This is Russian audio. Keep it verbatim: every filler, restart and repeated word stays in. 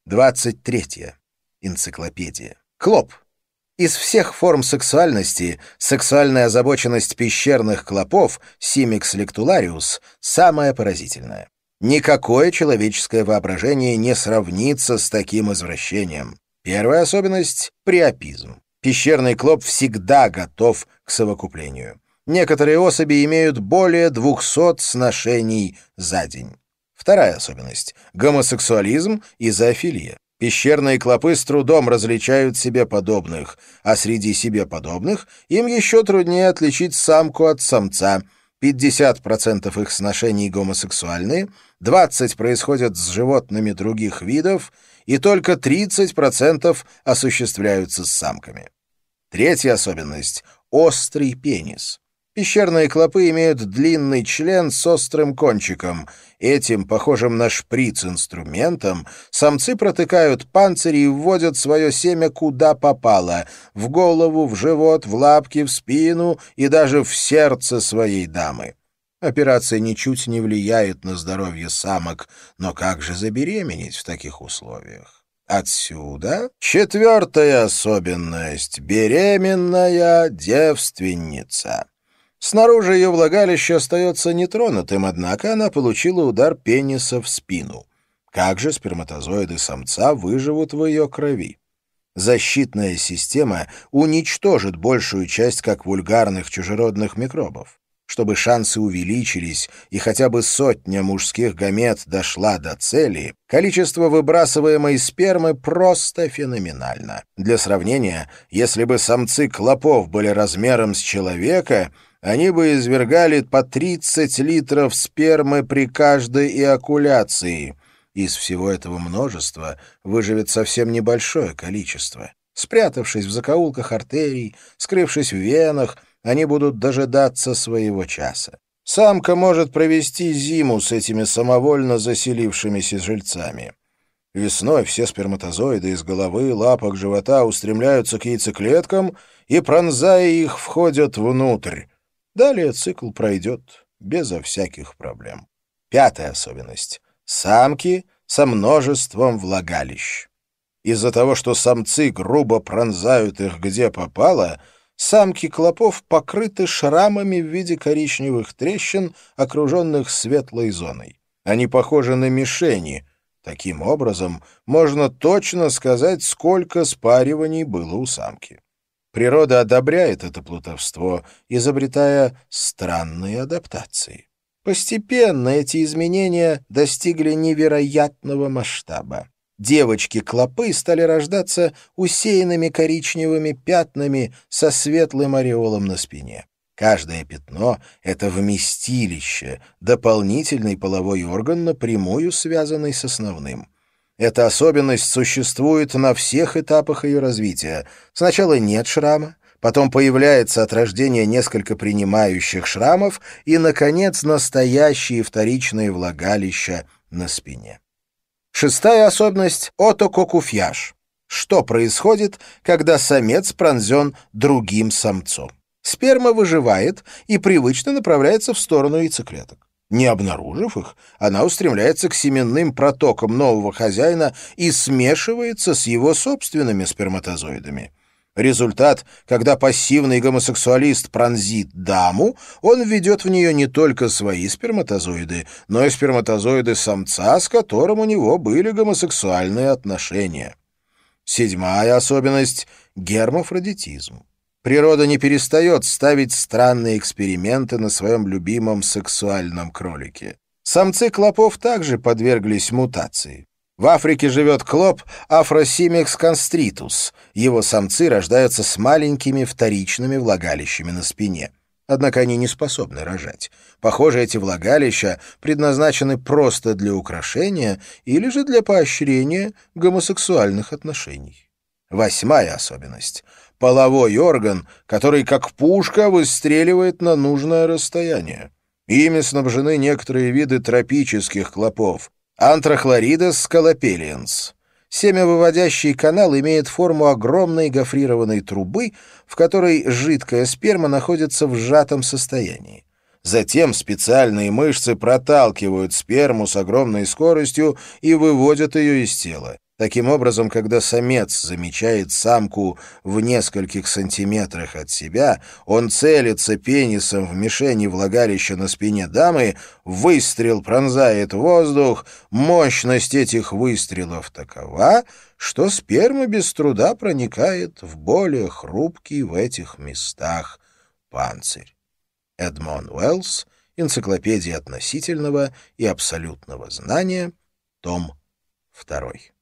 двадцать третье. Энциклопедия. Клоп. Из всех форм сексуальности сексуальная озабоченность пещерных клопов Симикс лектулариус самая поразительная. Никакое человеческое воображение не сравнится с таким извращением. Первая особенность — приапизм. Пещерный клоп всегда готов к совокуплению. Некоторые особи имеют более двухсот сношений за день. Вторая особенность — гомосексуализм и зоофилия. Пещерные клопы с трудом различают себе подобных, а среди себе подобных им еще труднее отличить самку от самца. пятьдесят процентов их сношений гомосексуальные, двадцать процентов происходят с животными других видов, и только тридцать процентов осуществляются с самками. Третья особенность — острый пенис. Пещерные клопы имеют длинный член с острым кончиком. Этим, похожим на шприц инструментом, самцы протыкают панцирь и вводят свое семя куда попало — в голову, в живот, в лапки, в спину и даже в сердце своей дамы. Операция ничуть не влияет на здоровье самок, но как же забеременеть в таких условиях? Отсюда четвертая особенность — беременная девственница. Снаружи ее влагалище остается нетронутым, однако она получила удар пениса в спину. Как же сперматозоиды самца выживут в ее крови? Защитная система уничтожит большую часть как вульгарных чужеродных микробов. Чтобы шансы увеличились и хотя бы сотня мужских гамет дошла до цели, количество выбрасываемой спермы просто феноменально. Для сравнения, если бы самцы клопов были размером с человека, они бы извергали по тридцать литров спермы при каждой эякуляции. Из всего этого множества выживет совсем небольшое количество. Спрятавшись в закоулках артерий, скрывшись в венах, они будут дожидаться своего часа. Самка может провести зиму с этими самовольно заселившимися жильцами. Весной все сперматозоиды из головы, лапок, живота устремляются к яйцеклеткам и, пронзая их, входят внутрь. Далее цикл пройдет безо всяких проблем. Пятая особенность — самки со множеством влагалищ. Из-за того, что самцы грубо пронзают их где попало, самки клопов покрыты шрамами в виде коричневых трещин, окруженных светлой зоной. Они похожи на мишени. Таким образом, можно точно сказать, сколько спариваний было у самки. Природа одобряет это плутовство, изобретая странные адаптации. Постепенно эти изменения достигли невероятного масштаба. Девочки-клопы стали рождаться усеянными коричневыми пятнами со светлым ореолом на спине. Каждое пятно — это вместилище, дополнительный половой орган, напрямую связанный с основным. Эта особенность существует на всех этапах ее развития. Сначала нет шрама, потом появляется от рождения несколько принимающих шрамов и, наконец, настоящие вторичные влагалища на спине. Шестая особенность — отококуфьяж. Что происходит, когда самец пронзен другим самцом? Сперма выживает и привычно направляется в сторону яйцеклеток. Не обнаружив их, она устремляется к семенным протокам нового хозяина и смешивается с его собственными сперматозоидами. Результат, когда пассивный гомосексуалист пронзит даму, он введет в нее не только свои сперматозоиды, но и сперматозоиды самца, с которым у него были гомосексуальные отношения. Седьмая особенность — гермафродитизм. Природа не перестает ставить странные эксперименты на своем любимом сексуальном кролике. Самцы клопов также подверглись мутации. В Африке живет клоп Афросимикс констритус. Его самцы рождаются с маленькими вторичными влагалищами на спине. Однако они не способны рожать. Похоже, эти влагалища предназначены просто для украшения или же для поощрения гомосексуальных отношений. Восьмая особенность — половой орган, который как пушка выстреливает на нужное расстояние. Ими снабжены некоторые виды тропических клопов — Антрахлоридес скалопелиенс. Семявыводящий канал имеет форму огромной гофрированной трубы, в которой жидкая сперма находится в сжатом состоянии. Затем специальные мышцы проталкивают сперму с огромной скоростью и выводят ее из тела. Таким образом, когда самец замечает самку в нескольких сантиметрах от себя, он целится пенисом в мишени влагалища на спине дамы, выстрел пронзает воздух, мощность этих выстрелов такова, что сперма без труда проникает в более хрупкий в этих местах панцирь. Эдмон Уэллс, «Энциклопедия относительного и абсолютного знания», том второй.